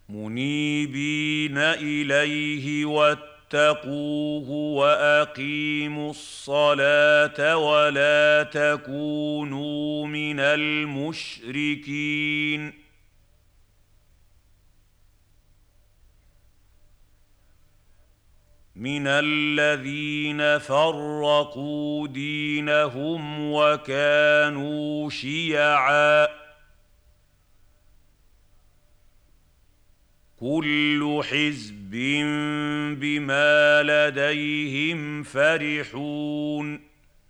منيبين إليه واتقوه وأقيموا الصلاة ولا تكونوا من المشركين من الذين فرقوا دينهم وكانوا شيعاً كل حزب بما لديهم فرحون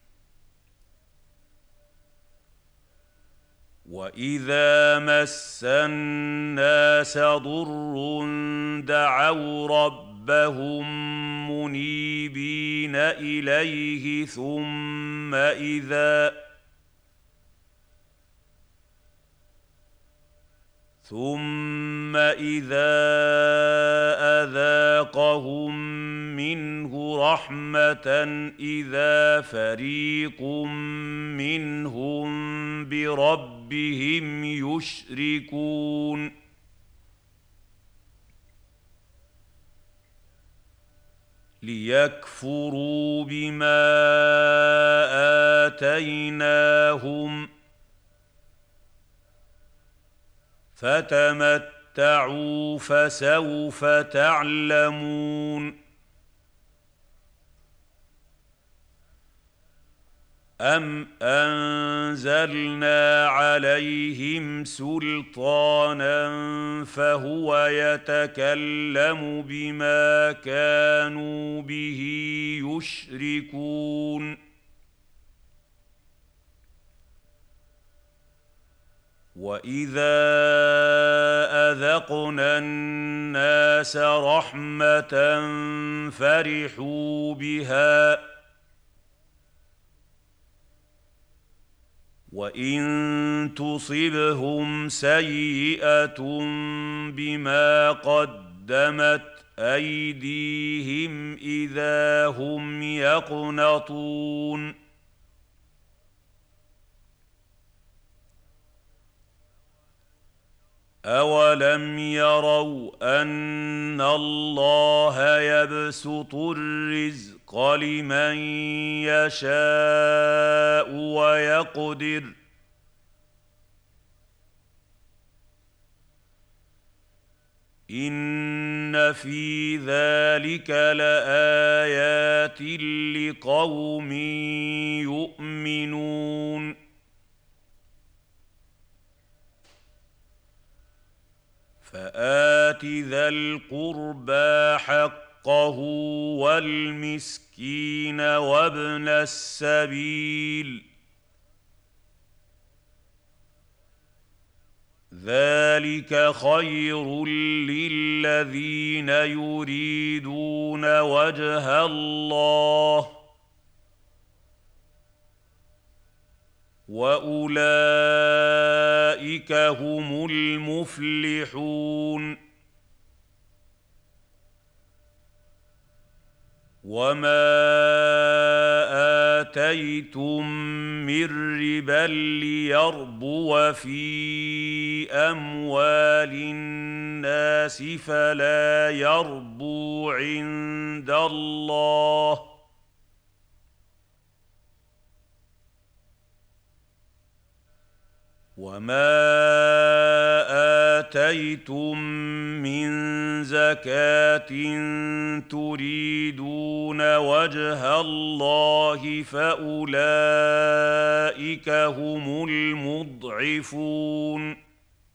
وإذا مس الناس ضر دعوا ربهم منيبين إليه ثم إذا أذاقهم منه رحمة إذا فريق منهم بربهم يشركون ليكفروا بما آتيناهم فتمتعوا فسوف تعلمون أم أنزلنا عليهم سلطانا فهو يتكلم بما كانوا به يشركون وإذا أذقنا الناس رحمة فرحوا بها وإن تصبهم سيئة بما قدمت أيديهم إذا هم يقنطون أولم يروا أن الله يبسط الرزق لمن يشاء ويقدر إن في ذلك لآيات لقوم يؤمنون فآت ذا القربى حقه والمسكين وابن السبيل ذلك خير للذين يريدون وجه الله وأولئك هم المفلحون وما آتيتم من ربا ليربو في أموال الناس فلا يربو عند الله وما آتيتم من زكاة تريدون وجه الله فأولئك هم المضعفون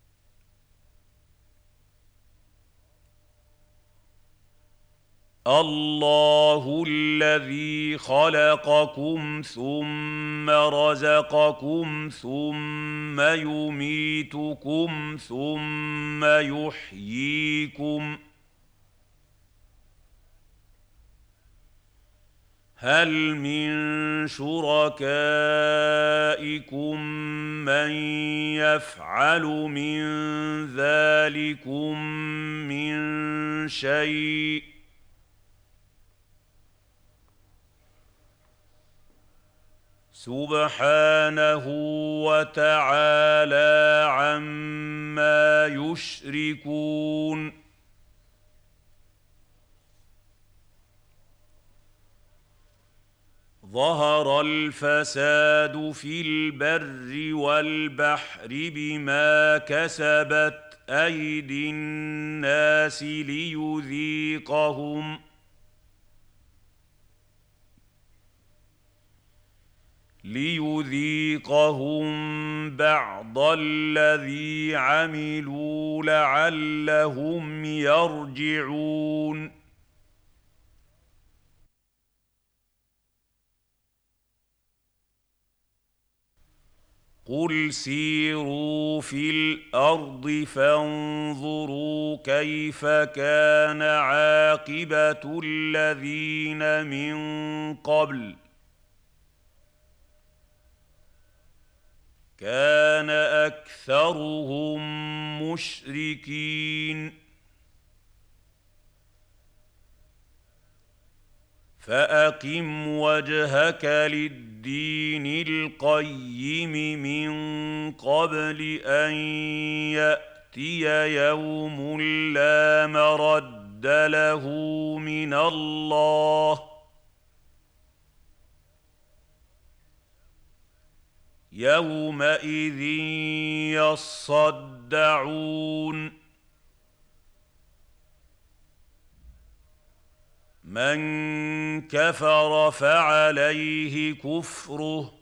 الله الذي خلقكم ثم رزقكم ثم يميتكم ثم يحييكم هل من شركائكم من يفعل من ذلكم من شيء سبحانه وتعالى عما يشركون ظهر الفساد في البر والبحر بما كسبت أيدي الناس ليذيقهم بعض الذي عملوا لعلهم يرجعون قل سيروا في الأرض فانظروا كيف كان عاقبة الذين من قبل كان أكثرهم مشركين فأقم وجهك للدين القيم من قبل أن يأتي يوم لا مرد له من الله يومئذ يصدعون من كفر فعليه كفره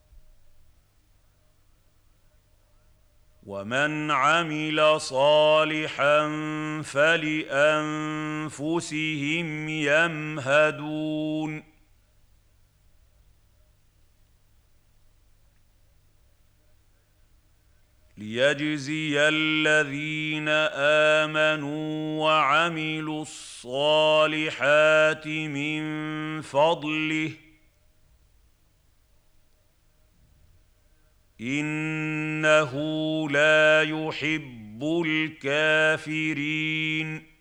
ومن عمل صالحا فلأنفسهم يمهدون ليجزي الذين آمنوا وعملوا الصالحات من فضله إنه لا يحب الكافرين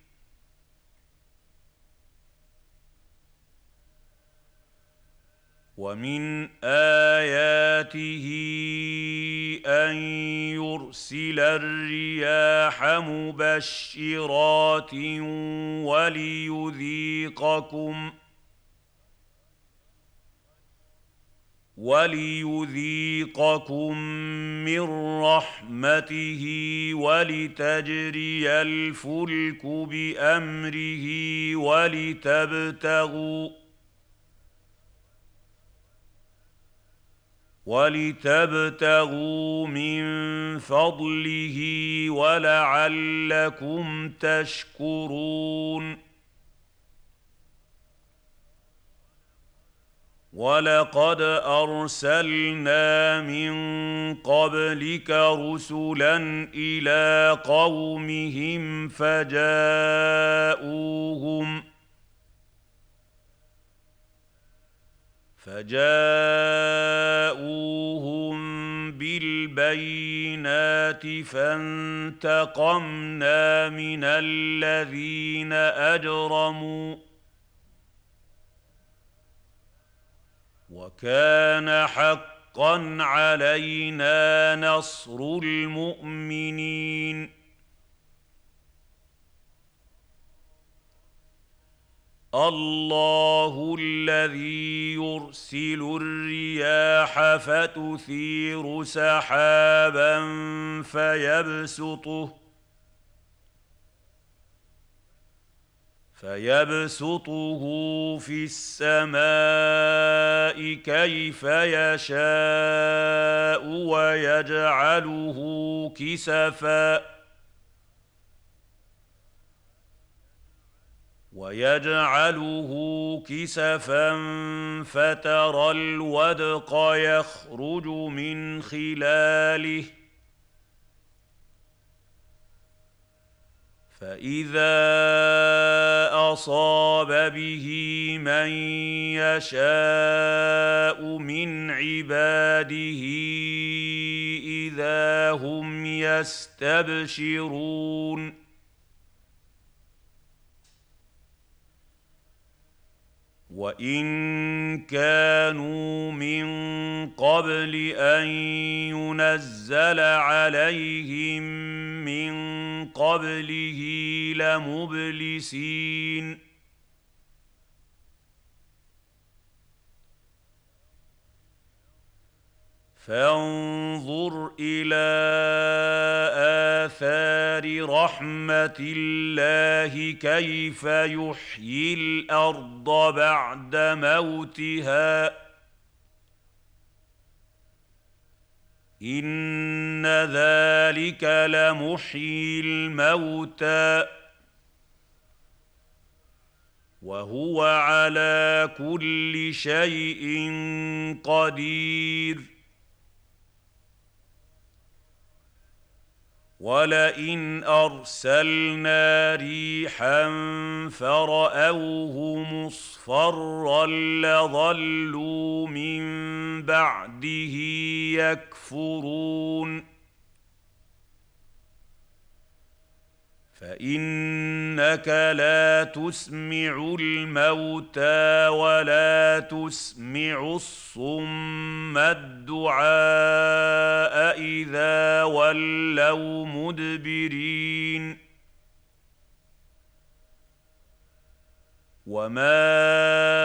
ومن آياته أن يرسل الرياح مبشرات وليذيقكم من رحمته ولتجري الفلك بأمره ولتبتغوا من فضله ولعلكم تشكرون ولقد أرسلنا من قبلك رسلا إلى قومهم فجاءوهم بالبينات فانتقمنا من الذين أجرموا وكان حقا علينا نصر المؤمنين الله الذي يرسل الرياح فتثير سحابا فيبسطه في السماء كيف يشاء ويجعله كسفا فترى الودق يخرج من خلاله فإذا أصاب به من يشاء من عباده إذا هم يستبشرون وان كانوا من قبل ان ينزل عليهم من قبله لمبلسين فانظر الى اثار رحمه الله كيف يحيي الارض بعد موتها ان ذلك لمحيي الموتى وهو على كل شيء قدير ولئن ارسلنا ريحا فرأوه مصفرا لظلوا من بعده يكفرون فإنك لا تسمع الموتى ولا تسمع الصم الدعاء إذا ولوا مدبرين وما